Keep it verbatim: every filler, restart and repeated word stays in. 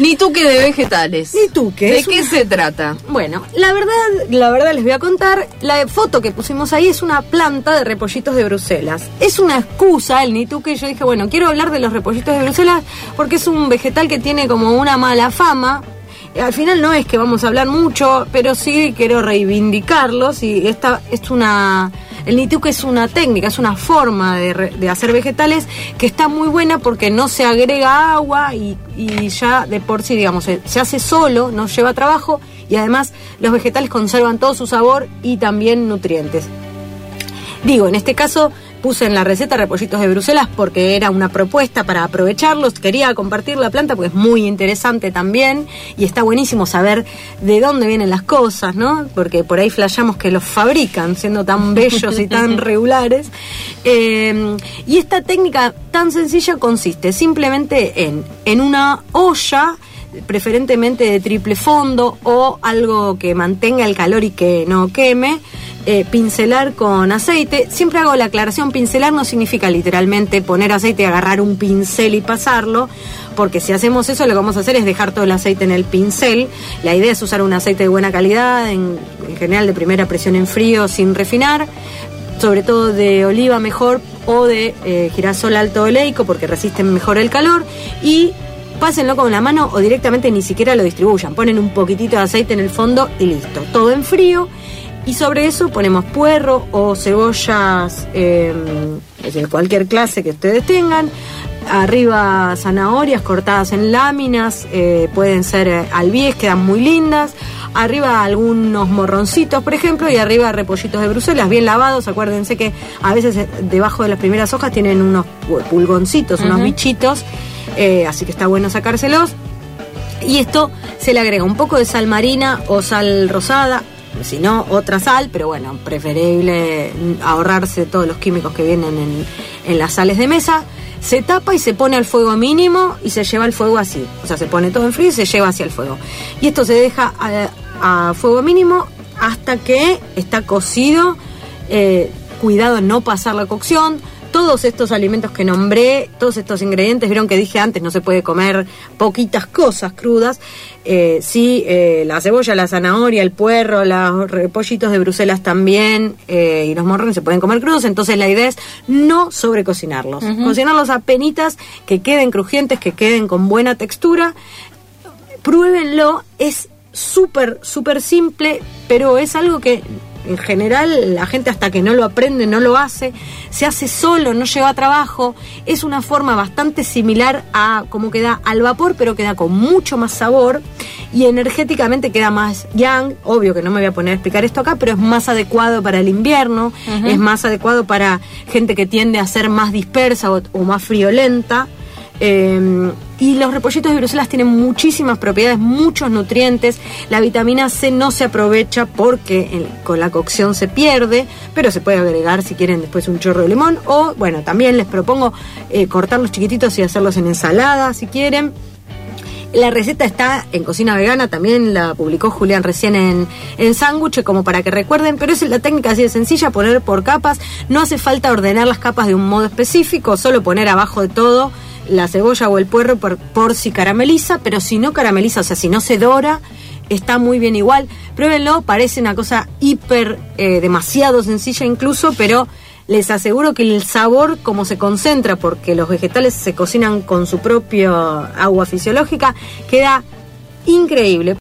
Nituque de vegetales. Nituque. ¿De qué un... se trata? Bueno, la verdad, la verdad les voy a contar. La foto que pusimos ahí es una planta de repollitos de Bruselas. Es una excusa el nituque. Yo dije, bueno, quiero hablar de los repollitos de Bruselas porque es un vegetal que tiene como una mala fama. Al final no es que vamos a hablar mucho, pero sí quiero reivindicarlos. Y esta es una... El nituque es una técnica, es una forma de, re, de hacer vegetales que está muy buena porque no se agrega agua y, y ya de por sí, digamos, se, se hace solo, no lleva trabajo y además los vegetales conservan todo su sabor y también nutrientes. Digo, en este caso puse en la receta repollitos de Bruselas porque era una propuesta para aprovecharlos. Quería compartir la planta porque es muy interesante también y está buenísimo saber de dónde vienen las cosas, ¿no? Porque por ahí flashamos que los fabrican siendo tan bellos y tan regulares. Eh, y esta técnica tan sencilla consiste simplemente en, en una olla, preferentemente de triple fondo o algo que mantenga el calor y que no queme. Eh, pincelar con aceite. Siempre hago la aclaración, pincelar no significa literalmente poner aceite y agarrar un pincel y pasarlo, porque si hacemos eso lo que vamos a hacer es dejar todo el aceite en el pincel. La idea es usar un aceite de buena calidad, en, en general de primera presión en frío sin refinar, sobre todo de oliva mejor o de eh, girasol alto oleico porque resisten mejor el calor, y pásenlo con la mano o directamente ni siquiera lo distribuyan, ponen un poquitito de aceite en el fondo y listo, todo en frío. Y sobre eso ponemos puerro o cebollas eh, de cualquier clase que ustedes tengan. Arriba zanahorias cortadas en láminas, eh, pueden ser eh, albies, quedan muy lindas. Arriba algunos morroncitos, por ejemplo, y arriba repollitos de Bruselas bien lavados. Acuérdense que a veces eh, debajo de las primeras hojas tienen unos pulgoncitos, uh-huh. unos bichitos, eh, así que está bueno sacárselos. Y esto se le agrega un poco de sal marina o sal rosada, si no, otra sal, pero bueno, preferible ahorrarse todos los químicos que vienen en, en las sales de mesa. Se tapa y se pone al fuego mínimo y se lleva al fuego así. O sea, se pone todo en frío y se lleva hacia el fuego. Y esto se deja a, a fuego mínimo hasta que está cocido. Eh, cuidado en no pasar la cocción. Todos estos alimentos que nombré, todos estos ingredientes, vieron que dije antes, no se puede comer poquitas cosas crudas. Eh, sí, eh, la cebolla, la zanahoria, el puerro, los repollitos de Bruselas también, eh, y los morrones se pueden comer crudos. Entonces la idea es no sobrecocinarlos. Uh-huh. Cocinarlos a penitas, que queden crujientes, que queden con buena textura. Pruébenlo, es súper, súper simple, pero es algo que en general la gente hasta que no lo aprende no lo hace, se hace solo, no lleva trabajo. Es una forma bastante similar a como queda al vapor, pero queda con mucho más sabor y energéticamente queda más yang. Obvio que no me voy a poner a explicar esto acá, pero es más adecuado para el invierno, uh-huh. es más adecuado para gente que tiende a ser más dispersa o, o más friolenta. Eh, y los repollitos de Bruselas tienen muchísimas propiedades, muchos nutrientes. La vitamina C no se aprovecha porque en, con la cocción se pierde, pero se puede agregar si quieren después un chorro de limón. O bueno, también les propongo eh, cortarlos chiquititos y hacerlos en ensalada si quieren. La receta está en Cocina Vegana, también la publicó Julián recién en, en Sándwich, como para que recuerden, pero es la técnica así de sencilla, poner por capas. No hace falta ordenar las capas de un modo específico, solo poner abajo de todo la cebolla o el puerro por, por si carameliza, pero si no carameliza, o sea, si no se dora, está muy bien igual. Pruébenlo, parece una cosa hiper, eh, demasiado sencilla incluso, pero les aseguro que el sabor, como se concentra, porque los vegetales se cocinan con su propia agua fisiológica, queda increíble.